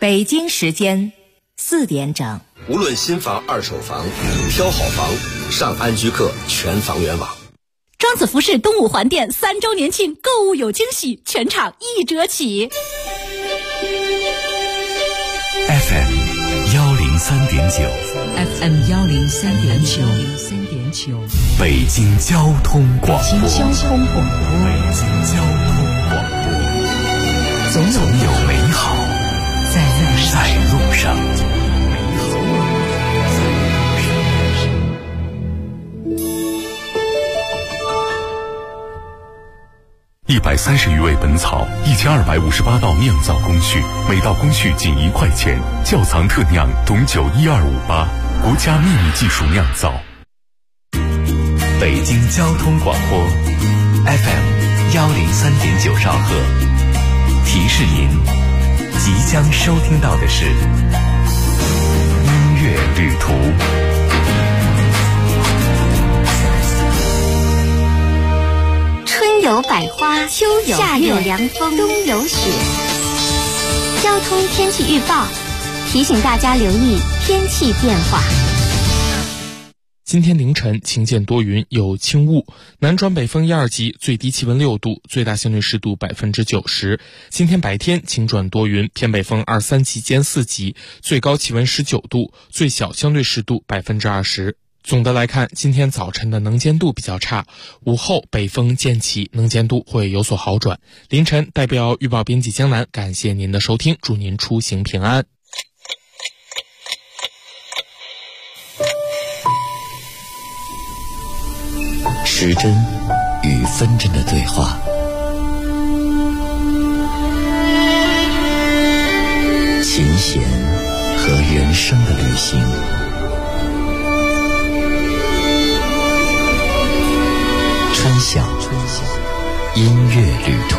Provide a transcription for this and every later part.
北京时间4点整。 无论新房、二手房，挑好房上安居客全房源网。 庄子服饰东五环店3周年庆购物有惊喜，全场1折起。 FM 103.9 FM 103.9 北京交通广播。 北京交通广播。 总有美好在路上。130余味本草，1258道酿造工序，每道工序仅1块钱。窖藏特酿董酒12588，国家秘密技术酿造。北京交通广播 FM 103.9兆赫，提示您即将收听到的是音乐旅途。 春有百花，秋有夏有凉风，冬有雪。交通天气预报提醒大家留意天气变化。 今天凌晨晴间多云，有轻雾，南转北风1、2级，最低气温6度，最大相对湿度90%。今天白天晴转多云，偏北风2、3级兼4级，最高气温19度，最小相对湿度20%。总的来看，今天早晨的能见度比较差，午后北风渐起，能见度会有所好转。凌晨代表预报编辑江南，感谢您的收听，祝您出行平安。 时针与分针的对话，琴弦和人生的旅行，春晓音乐旅途。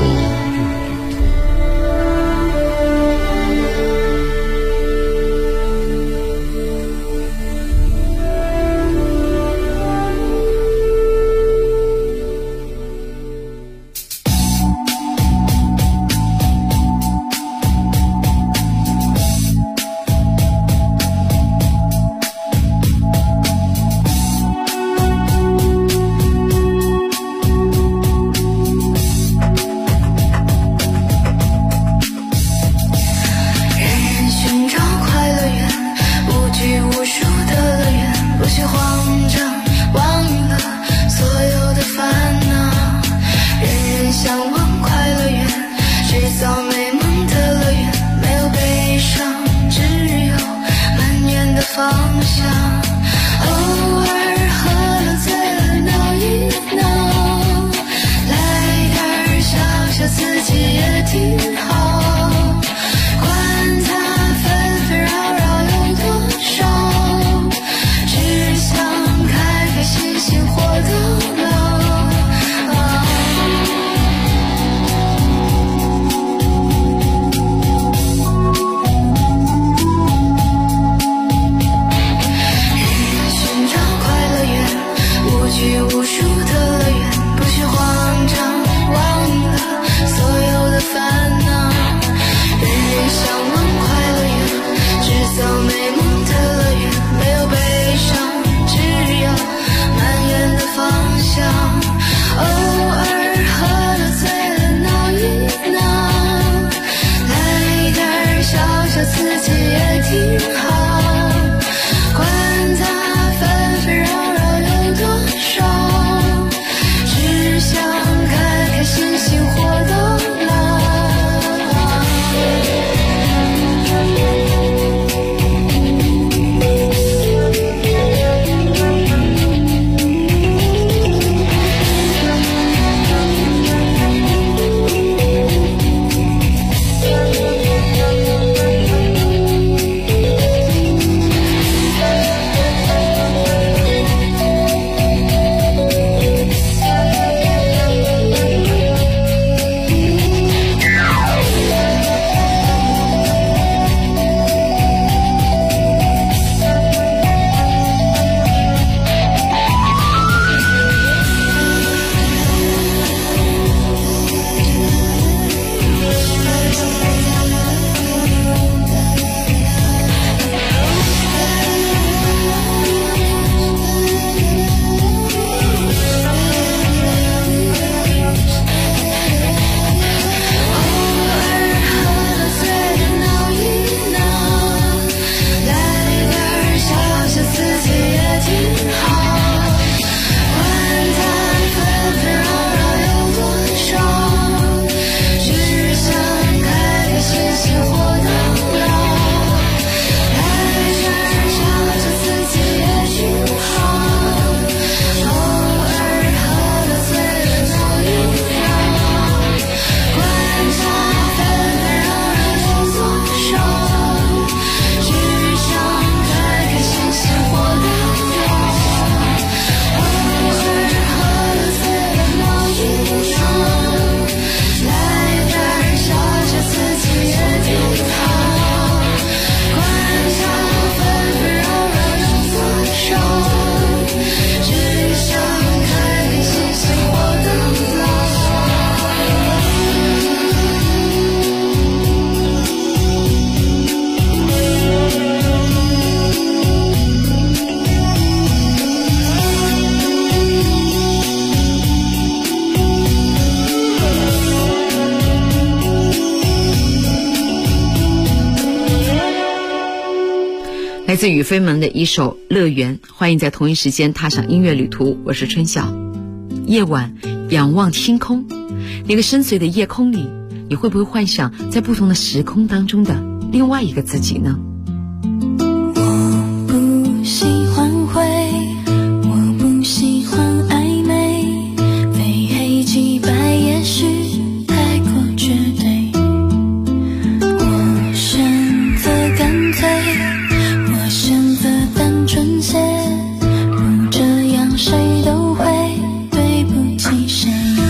来自雨飞门的一首《乐园》，欢迎在同一时间踏上音乐旅途，我是春晓。夜晚仰望星空，那个深邃的夜空里，你会不会幻想在不同的时空当中的另外一个自己呢？ 我不喜欢灰，我不喜欢暧昧，非黑即白也许太过绝对，我选择干脆，我选择单纯些，不这样谁都会对不起谁。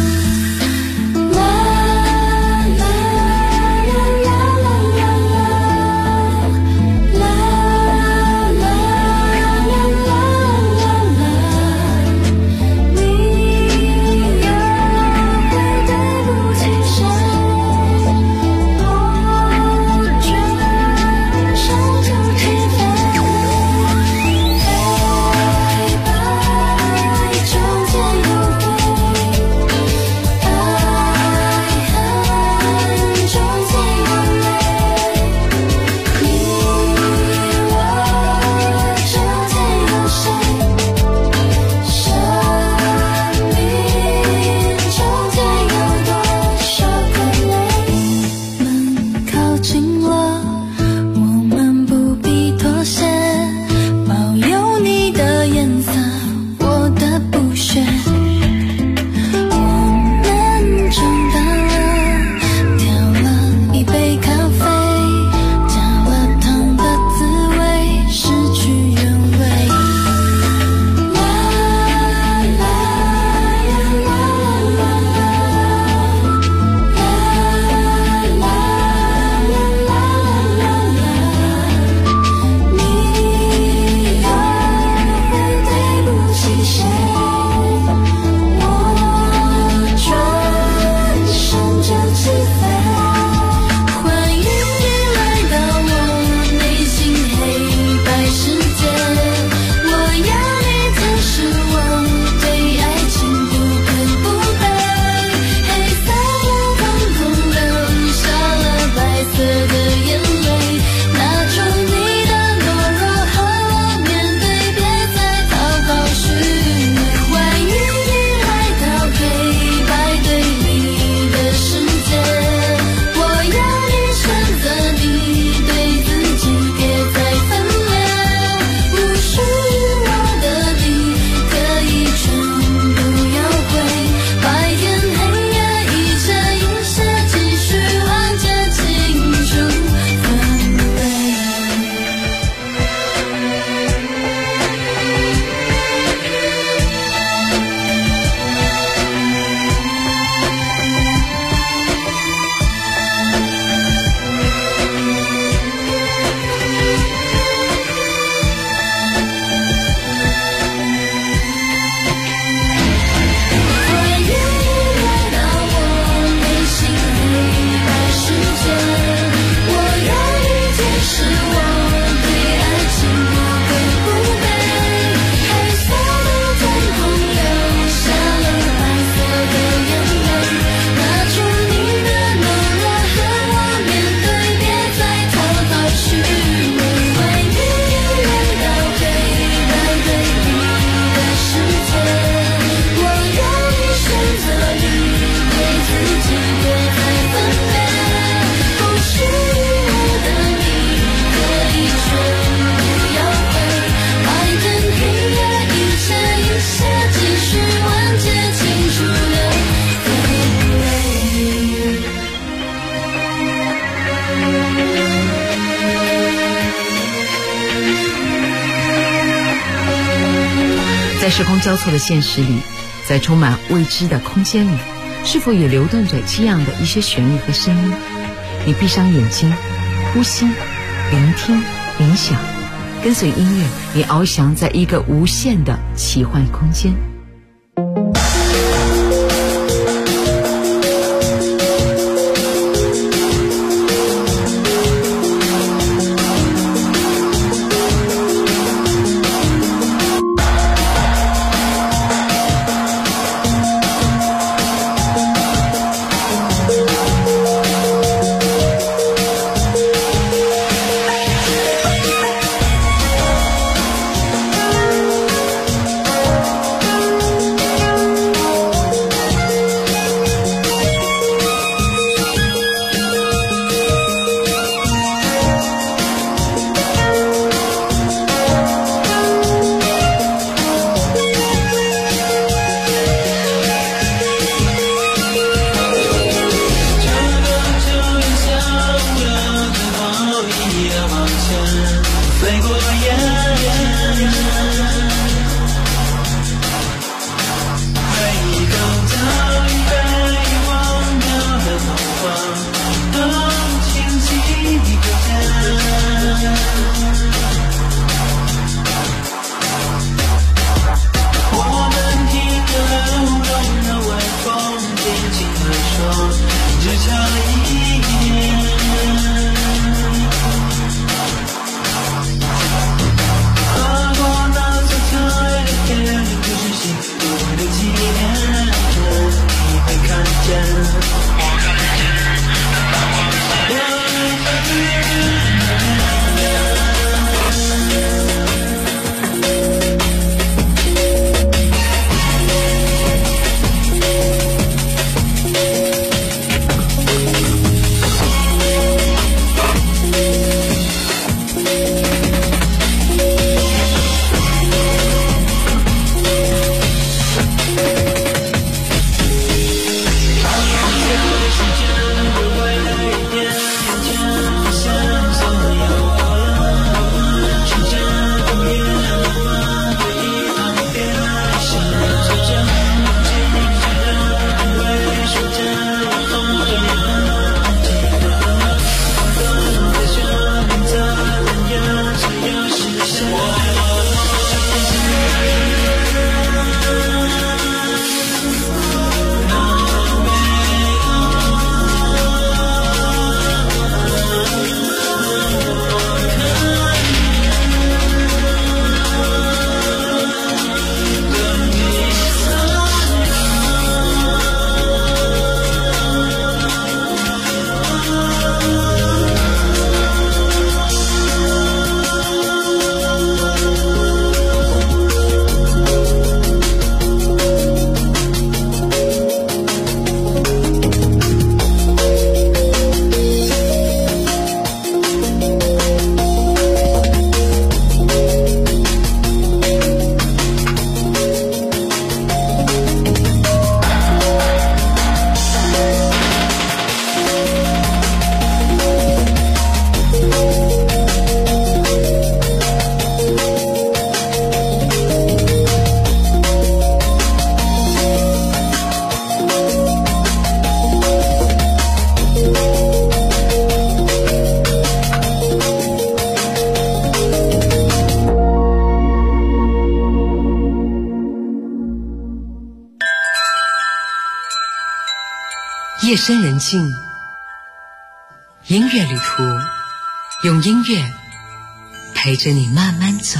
在时空交错的现实里，在充满未知的空间里，是否也流动着这样的一些旋律和声音？你闭上眼睛，呼吸，聆听，冥想，跟随音乐，你翱翔在一个无限的奇幻空间。 夜深人静，音乐旅途，用音乐陪着你慢慢走。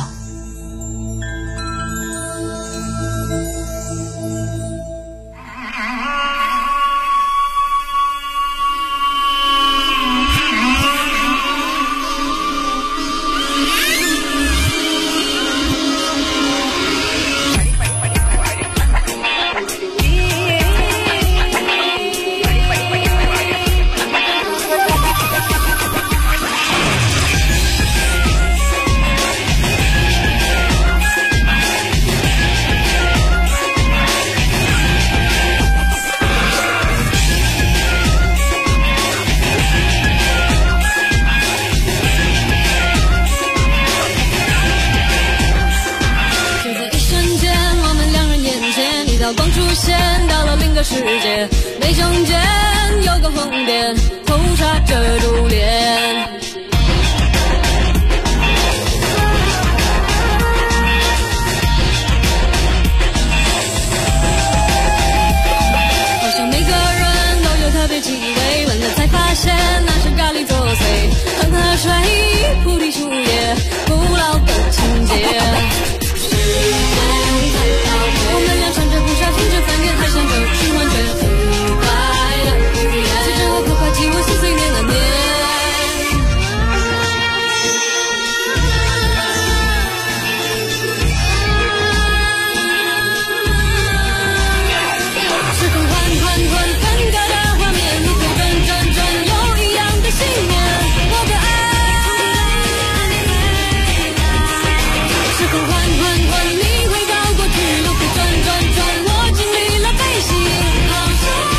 光出现到了另个世界，眉中间有个红点，头插着珠帘。好像每个人都有特别气味，闻了才发现那是咖喱作祟。恒河水，菩提树叶，古老的情节。我们俩穿着不少，听着翻越，还想着循环着愉快的语言，随着我快快起舞，细碎念了念。时空缓分割的画面，路口转，有一样的信念，我的爱。时空缓，你回到过去，路口转，我经历了悲喜，好像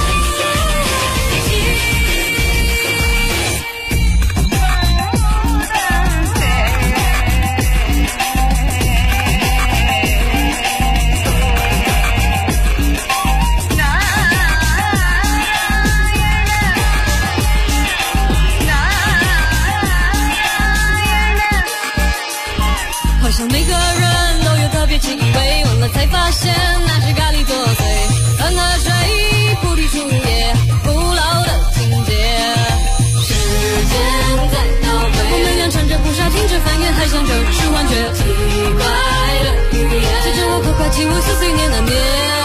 好像每个人都有特别气味，闻了才发现那是咖喱作祟。恒河水，菩提树叶，古老的情节。时间在倒退，我们俩穿着不少，听着翻越，还想着循环着奇怪的语言，随着我快快起舞，细碎念了念。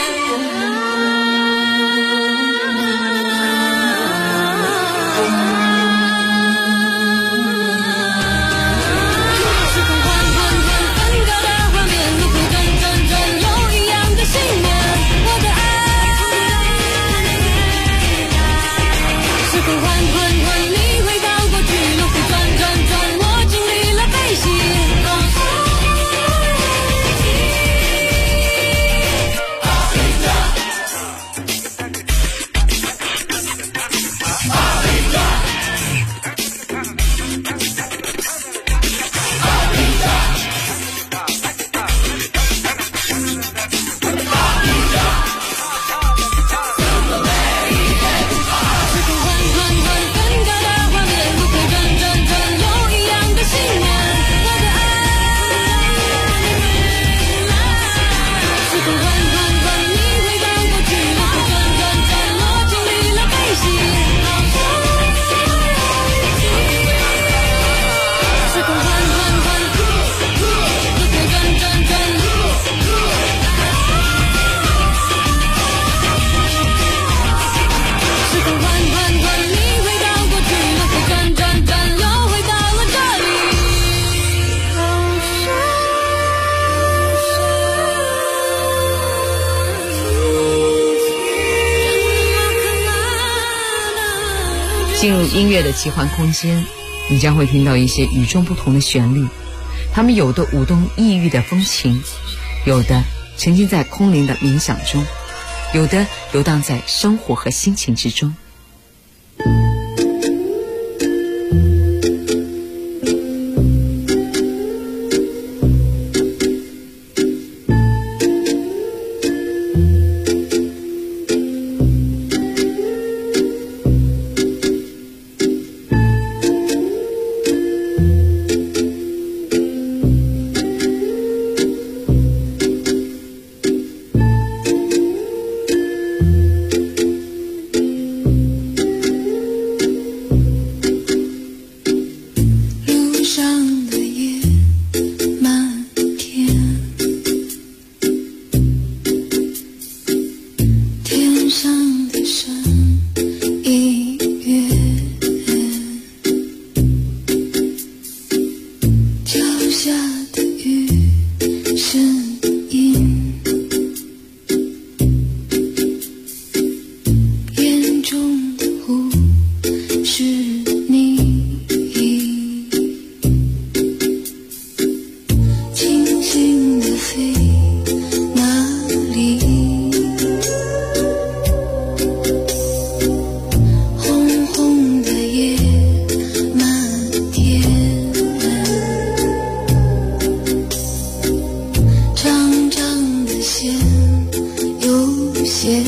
进入音乐的奇幻空间，你将会听到一些与众不同的旋律，它们有的舞动异域的风情，有的沉浸在空灵的冥想中，有的游荡在生活和心情之中。 上的声音乐，脚下的雨声音，眼中的湖是你，轻轻地飞哪里？红红的叶满天，长长的线有线，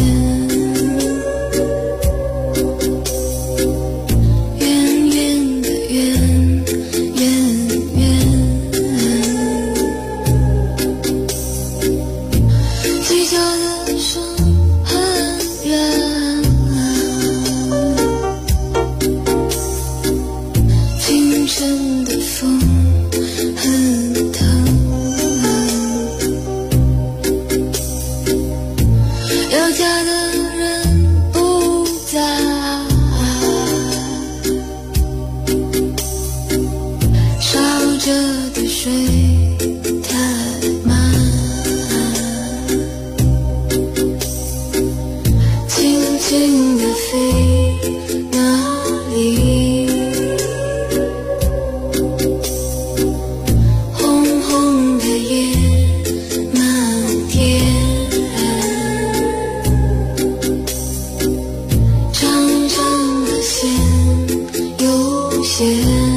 圆圆的圆，圆圆，嘴角的声很远，清晨的风很疼，要嫁的人不在，烧着的水太满，轻轻地飞哪里？红红的叶满天，长长的线有线，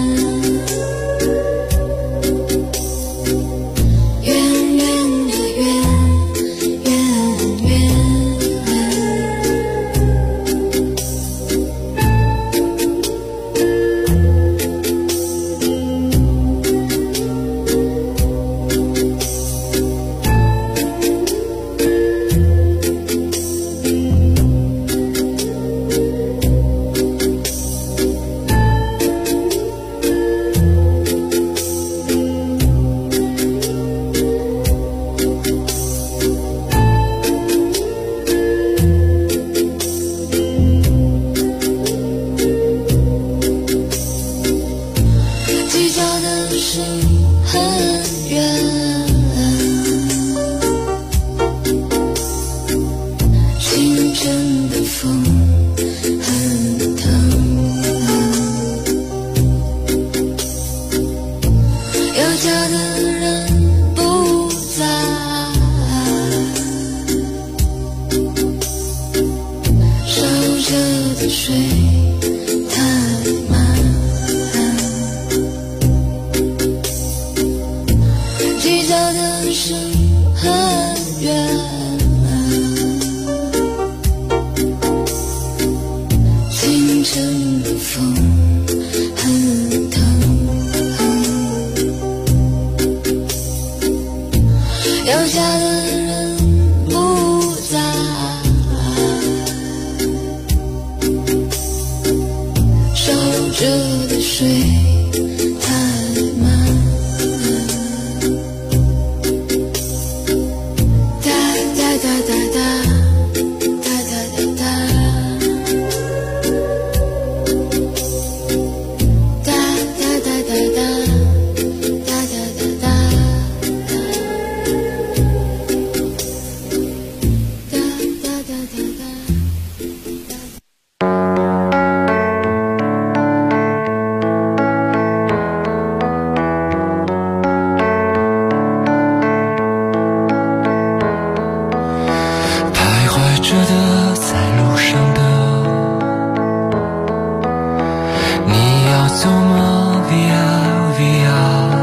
圆圆的圆，圆圆。嘴角的水很远，清晨的风很疼，要嫁的人不在，烧着的水太满，嘴角的声很远，清晨的风很疼，要嫁的人不在，烧着的水太满，哒哒哒哒哒，哒哒哒哒，哒哒哒哒哒，哒哒哒哒，哒哒哒哒哒。 徘徊着的，在路上的，你要走吗 ？Via Via，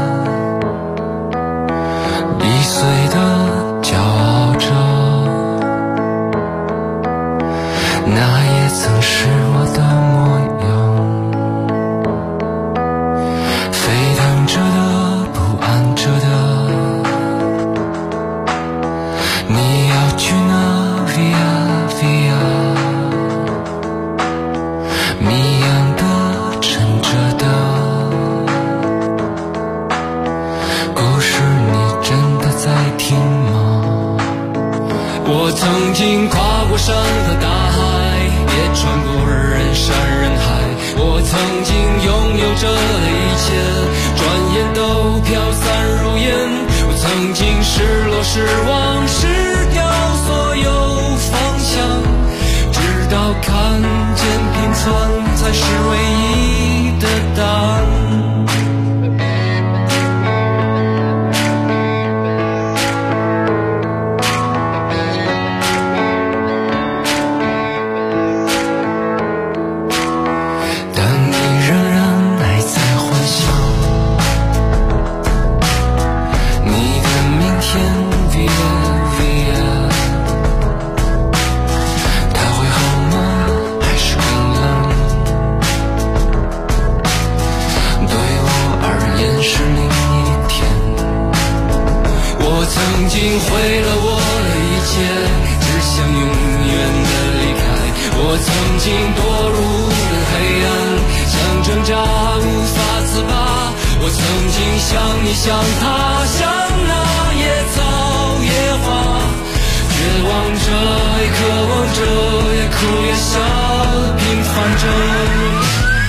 易碎的骄傲着，那也曾是我的模样。沸腾着的，不安着的，你要去哪？ Via Via， 谜样的，沉着的，故事你真的在听吗？我曾经跨过山和大穿过人山人海。我曾经拥有这一切，转眼都飘散如烟。我曾经失落失望失掉所有方向，直到看见平凡才是唯一的答案。曾经毁了我的一切，只想永远的离开。我曾经堕入了黑暗，想挣扎无法自拔。我曾经像你像他，像那野草野花，绝望着也渴望着，也哭也笑，平凡着。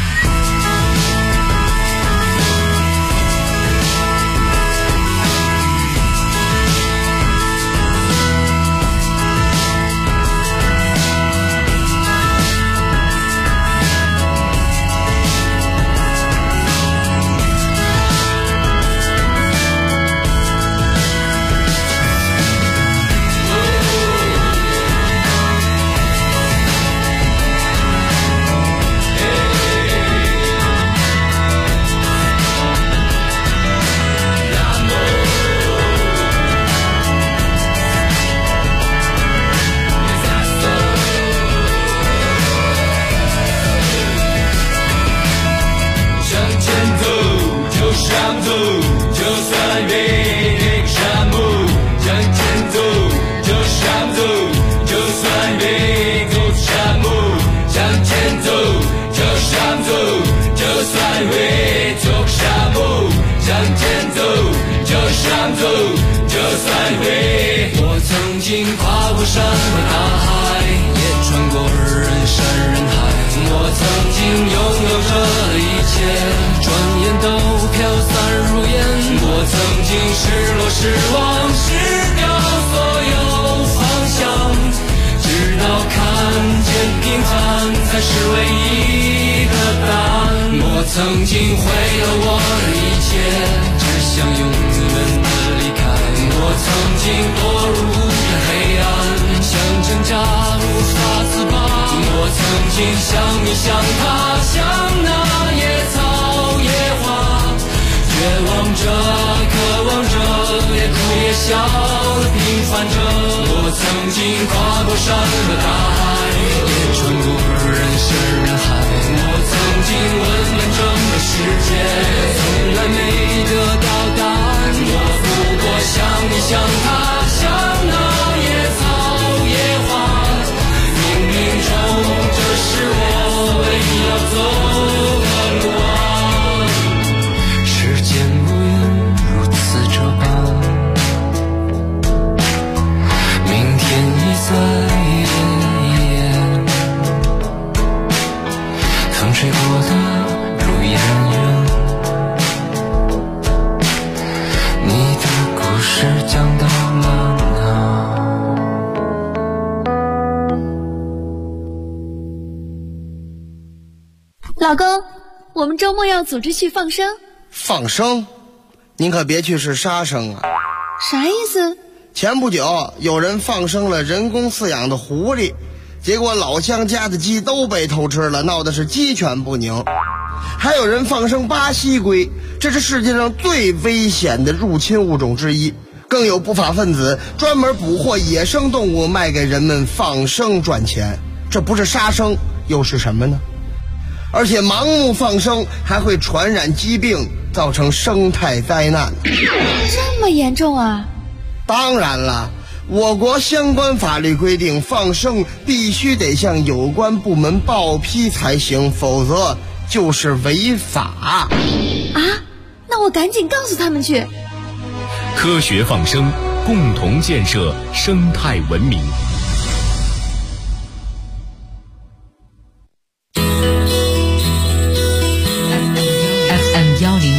我曾经跨过山和大海，也穿过人山人海。我曾经拥有着一切，转眼都飘散如烟。我曾经失落失望失掉所有方向，直到看见平凡才是唯一的答案。我曾经毁了我的一切，只想永远的离开。我曾经堕入了黑暗，想挣扎无法自拔。我曾经像你像他，像那野草野花，绝望着渴望着，也哭也笑的平凡着。我曾经跨过山和大海，也穿过人山人海。我曾经问遍整个世界，从来没得到答案。我不过像你像他，像那野草野花，冥冥中这是我唯一要走的路啊。时间无言如此这般，明天已在眼前，风吹过的路依然远，你的故事讲到了哪？ 老公，我们周末要组织去放生。 放生？您可别去是杀生啊！ 啥意思？ 前不久有人放生了人工饲养的狐狸，结果老乡家的鸡都被偷吃了，闹的是鸡犬不宁。还有人放生巴西龟，这是世界上最危险的入侵物种之一。更有不法分子专门捕获野生动物卖给人们放生赚钱，这不是杀生又是什么呢？而且盲目放生还会传染疾病，造成生态灾难。 这么严重啊？ 当然了，我国相关法律规定，放生必须得向有关部门报批才行，否则就是违法。 啊？那我赶紧告诉他们去。 科学放生，共同建设生态文明。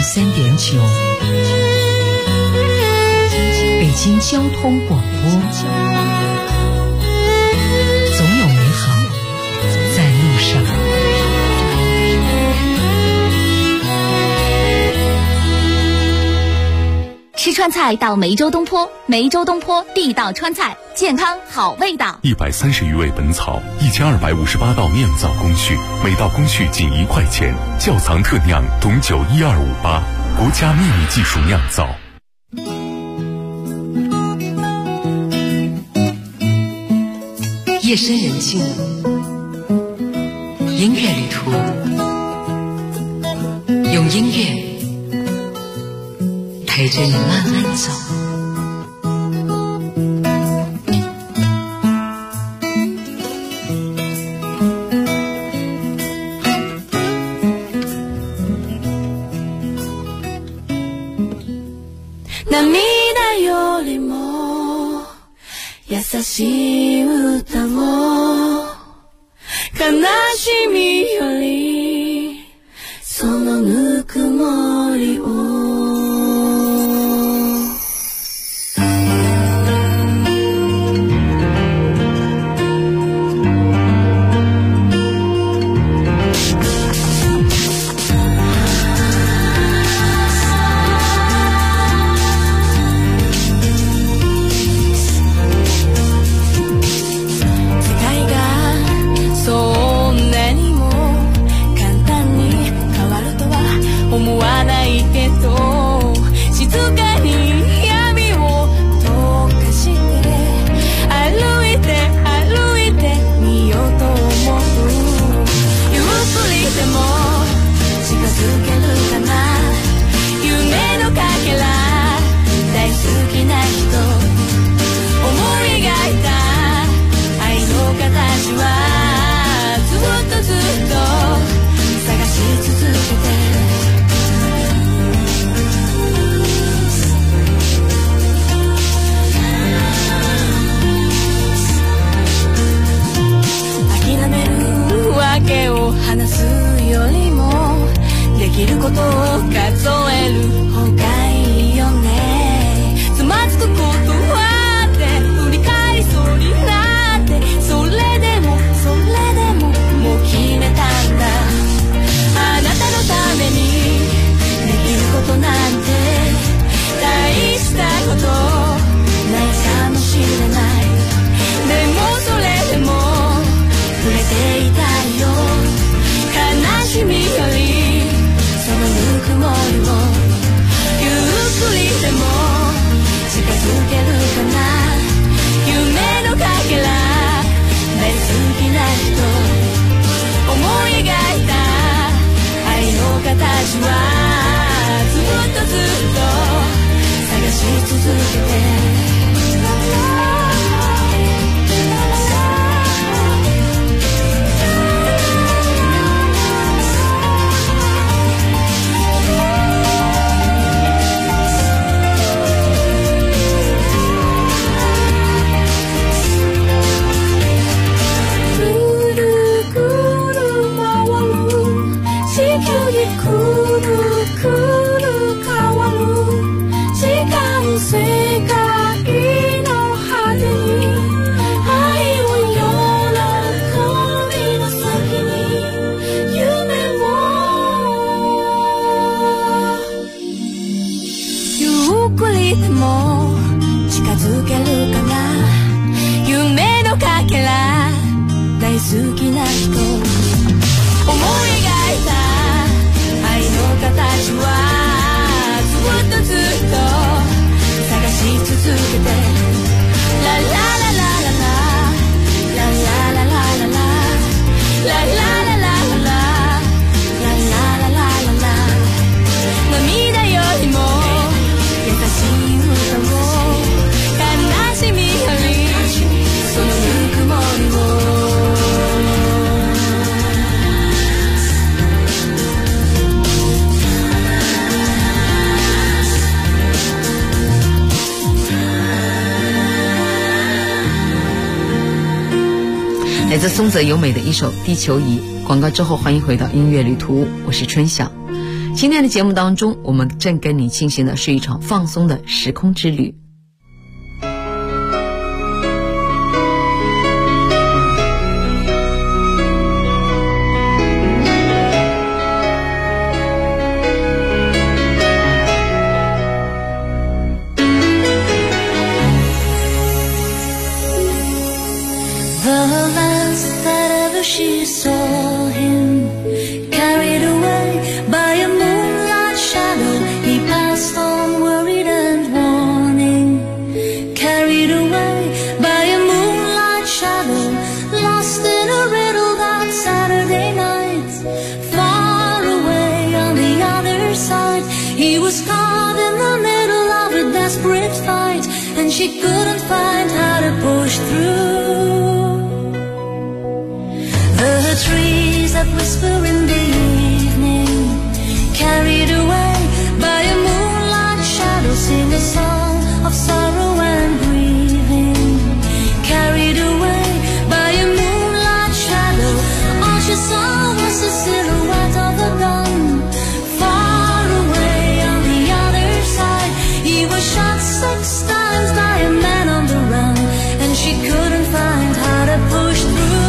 103.9，北京交通广播，总有美好在路上。 吃川菜到梅州东坡，梅州东坡地道川菜，健康好味道。 130余味本草，1258道酿造工序，每道工序仅1块钱，窖藏特酿，董酒12588，国家秘密技术酿造。 夜深人静，音乐旅途，用音乐陪着你慢慢走。 涙よりも優しい歌を、悲しみよりそのぬくもりを。 来自松泽由美的一首《地球仪》。广告之后，欢迎回到音乐旅途，我是春晓。 今天的节目当中，我们正跟你进行的是一场放松的时空之旅。 She saw him carried away by a moonlight shadow. He passed on worried and warning, carried away by a moonlight shadow, lost in a riddle that Saturday night. Far away on the other side, he was caught in the middle of a desperate fight, and she couldn't find how to push through. The trees that whisper in the evening, carried away by a moonlight shadow, sing a song of sorrow and grieving. Carried away by a moonlight shadow, all she saw was the silhouette of a gun. Far away on the other side, he was shot 6 times by a man on the run, and she couldn't find how to push through.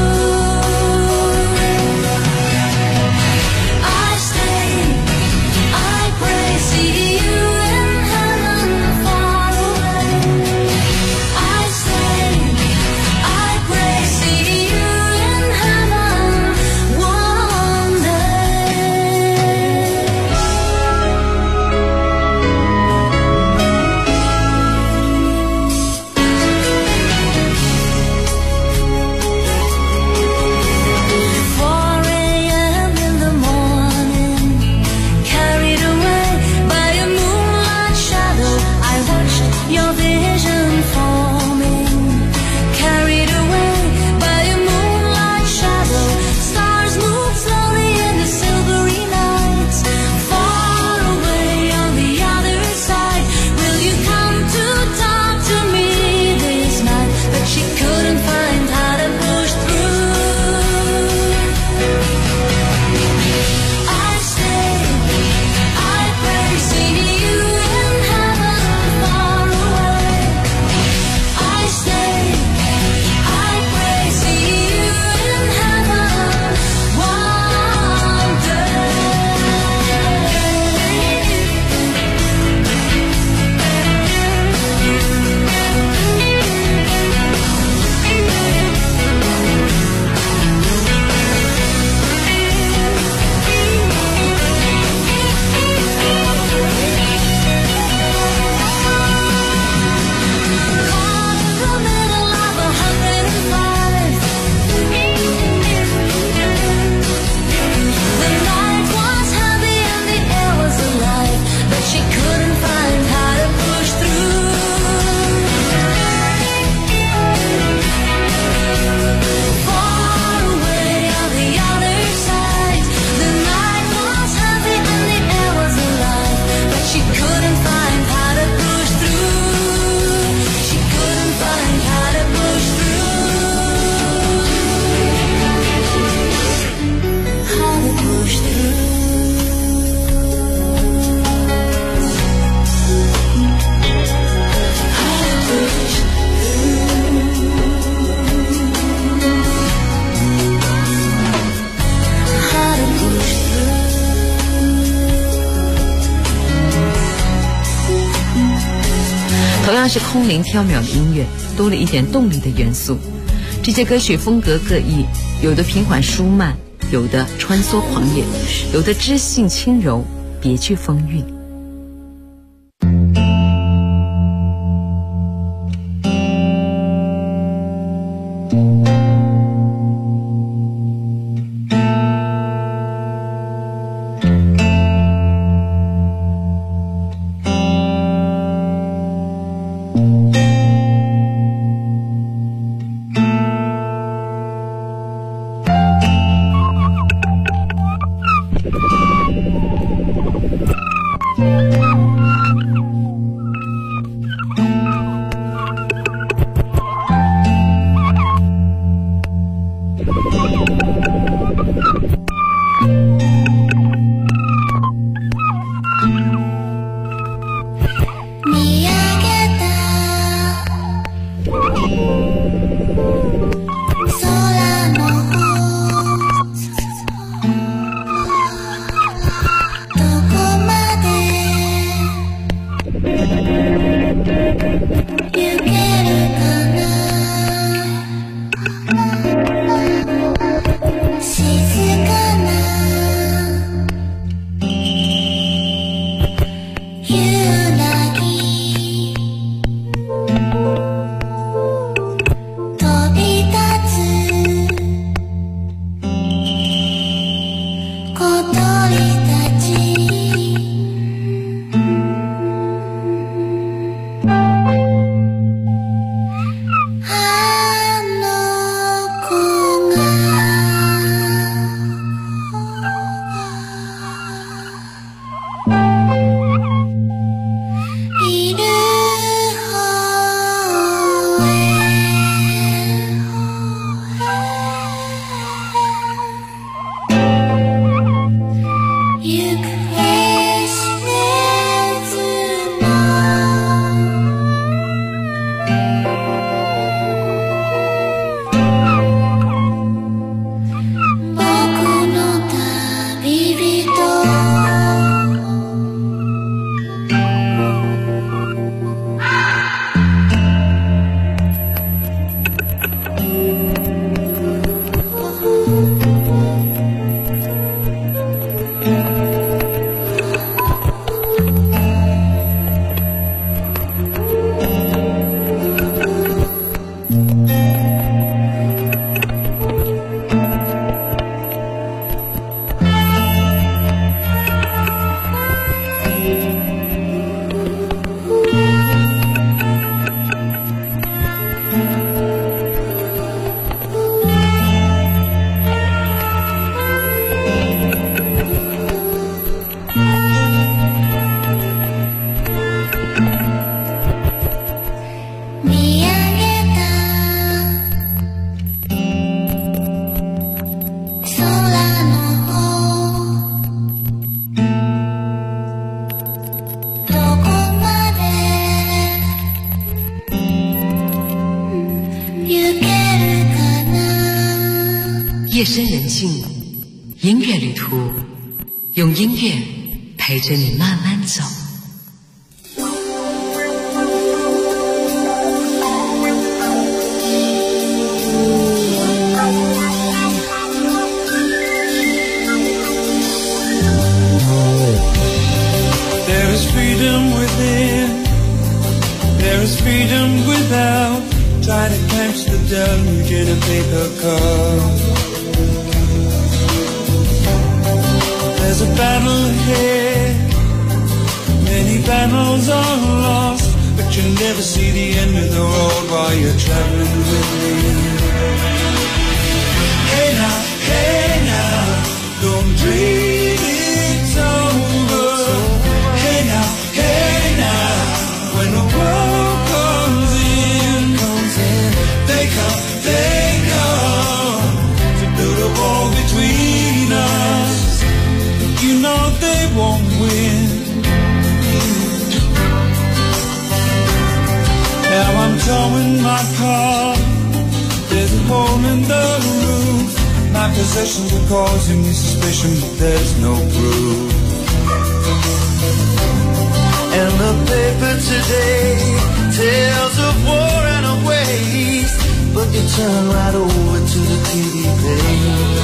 是空灵缥缈的音乐，多了一点动力的元素。这些歌曲风格各异，有的平缓舒慢，有的穿梭狂野，有的知性轻柔，别具风韵。 真人境，音乐旅途，用音乐陪着你慢慢走。 There is freedom within, there is freedom without. Try to catch the deluge in a paper cup. There's a battle ahead, many battles are lost, but you never see the end of the road while you're traveling with me. Hey now, don't dream it's over. Hey now, when the world comes in, they come to build a wall between us. You know they won't win. Now I'm towing my car, there's a hole in the roof. My possessions are causing me suspicion, but there's no proof. And the paper today tells of war and a waste, but you turn right over to the TV page.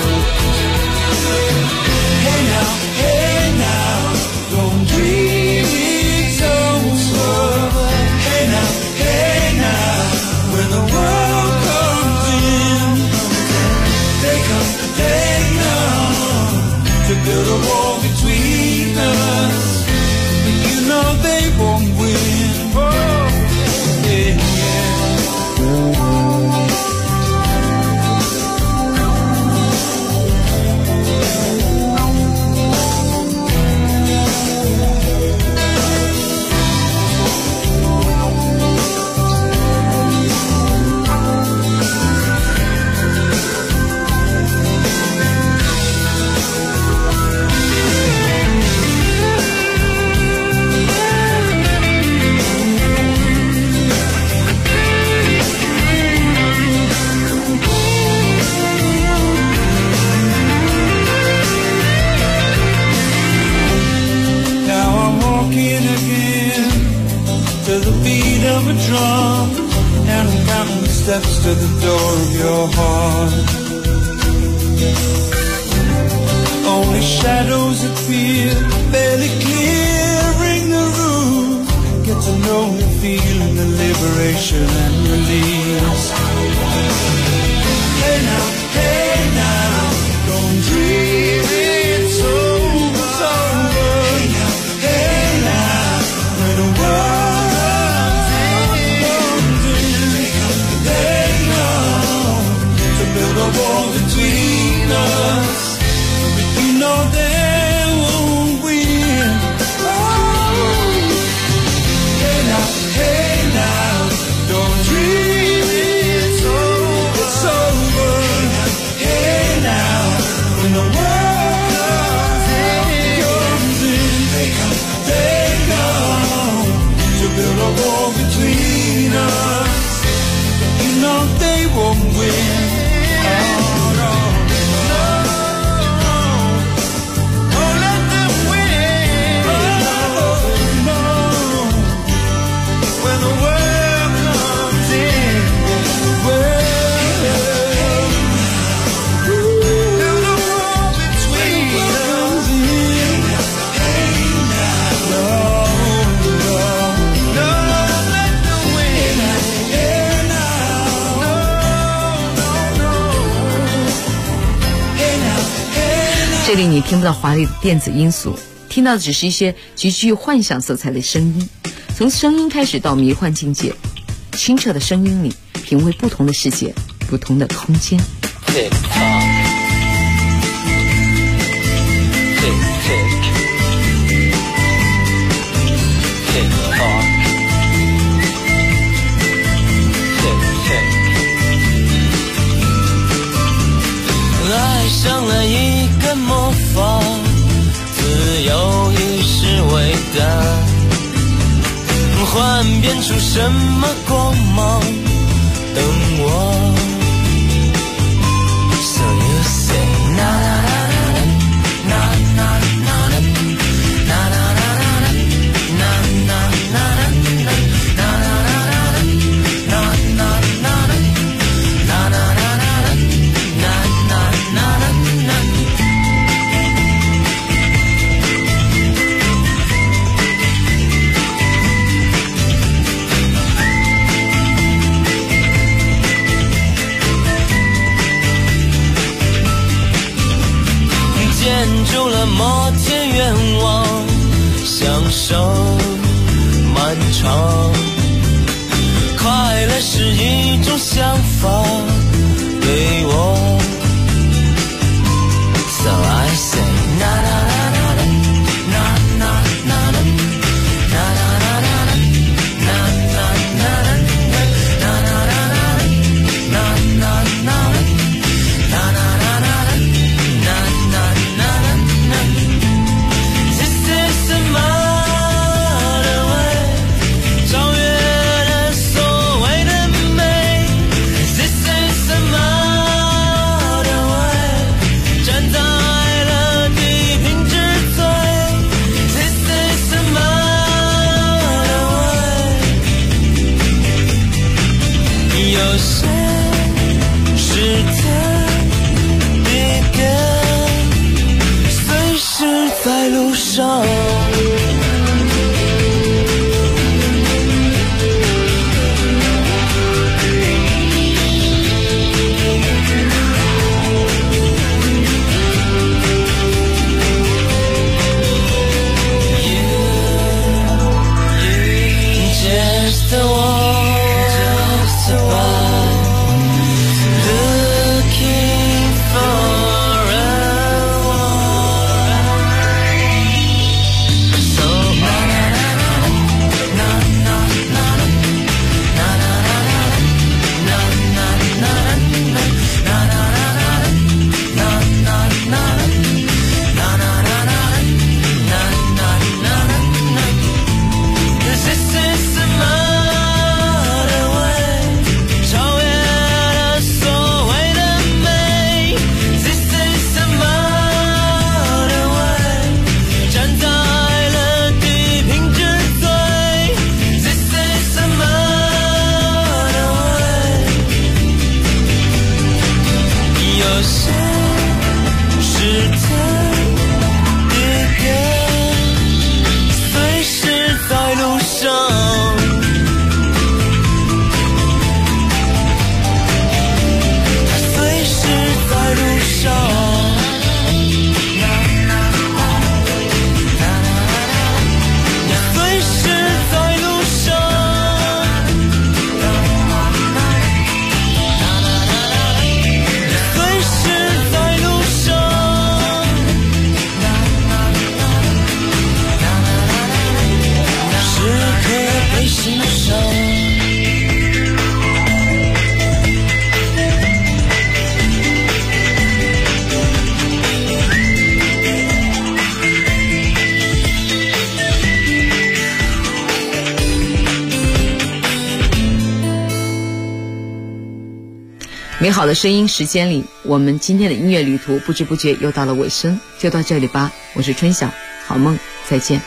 Hey now, don't dream it's over. Hey now, when the world comes in, they come to build a wall between us. You know they won't win. Oh, yeah. A drum, and I'm counting the steps to the door of your heart. Only shadows appear, barely clearing the room. Get to know the feeling of liberation and release. Hey now, don't dream it's over. Hey now, when the world build a wall between us, but you know they won't win. Oh. Hey now, don't dream it's over. It's over. Hey now, when the world comes in, they come to build a wall between us, but you know they won't win. 这里你听不到华丽的电子音素，听到的只是一些极具幻想色彩的声音。从声音开始到迷幻境界，清澈的声音里品味不同的世界，不同的空间。 爱上了一个魔法，自由已是伟大，幻变出什么光芒等我。So you 出了摩天愿望，享受漫长。快乐是一种想法，对我 So I say na na na na na na na na na na na na 美好的声音时间里，我们今天的音乐旅途不知不觉又到了尾声，就到这里吧。我是春晓，好梦，再见。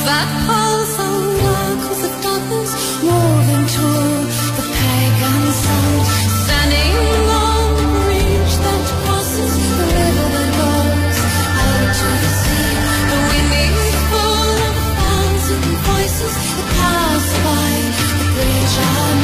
that pulse on dark with the darkness moving toward the pagan sun, standing on the bridge that crosses the river that goes out to the sea. The wind is full of a thousand voices that pass by the bridge.